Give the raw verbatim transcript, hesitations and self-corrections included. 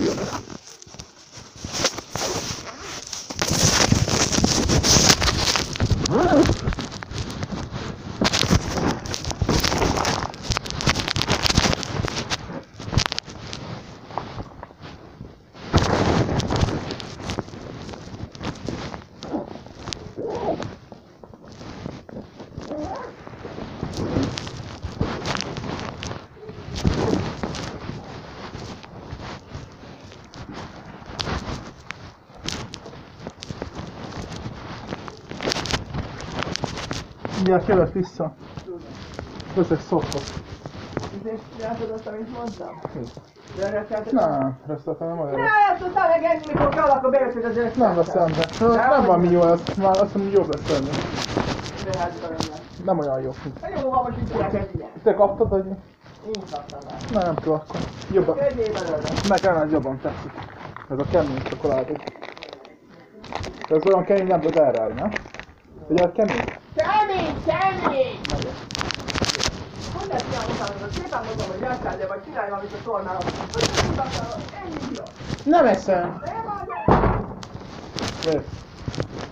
Mindjárt jövök vissza. Ezek szokott. És látod azt, amit mondtam? Nem, reszteltem nem olyan. Ne, ezt aztán meg ennyi, mikor kell, akkor bejötted az összes. Nem veszem be. Nem van mi jó, azt már azt mondom, jobb lesz tenni. De hát olyan lesz. Nem olyan jó. Na jó, van most itt ilyen egy ilyen. Te kaptad, hogy? Én kaptam már. Nem, nem tudom akkor. Jobban. Kezdjél belőle. Nekem ez jobban tetszik. Ez a kemény csokoládé. Ez olyan kemény nem tud elrálni, nem? Ugye a kemény? Kemény, kemény! Hogy lesz ilyen utána? Szépen mondom, hogy játszál, de vagy csinálj valamit a tornára. Hogy lesz utána? Ennyi jó. Nem eszem! Nem vagy? Nézd.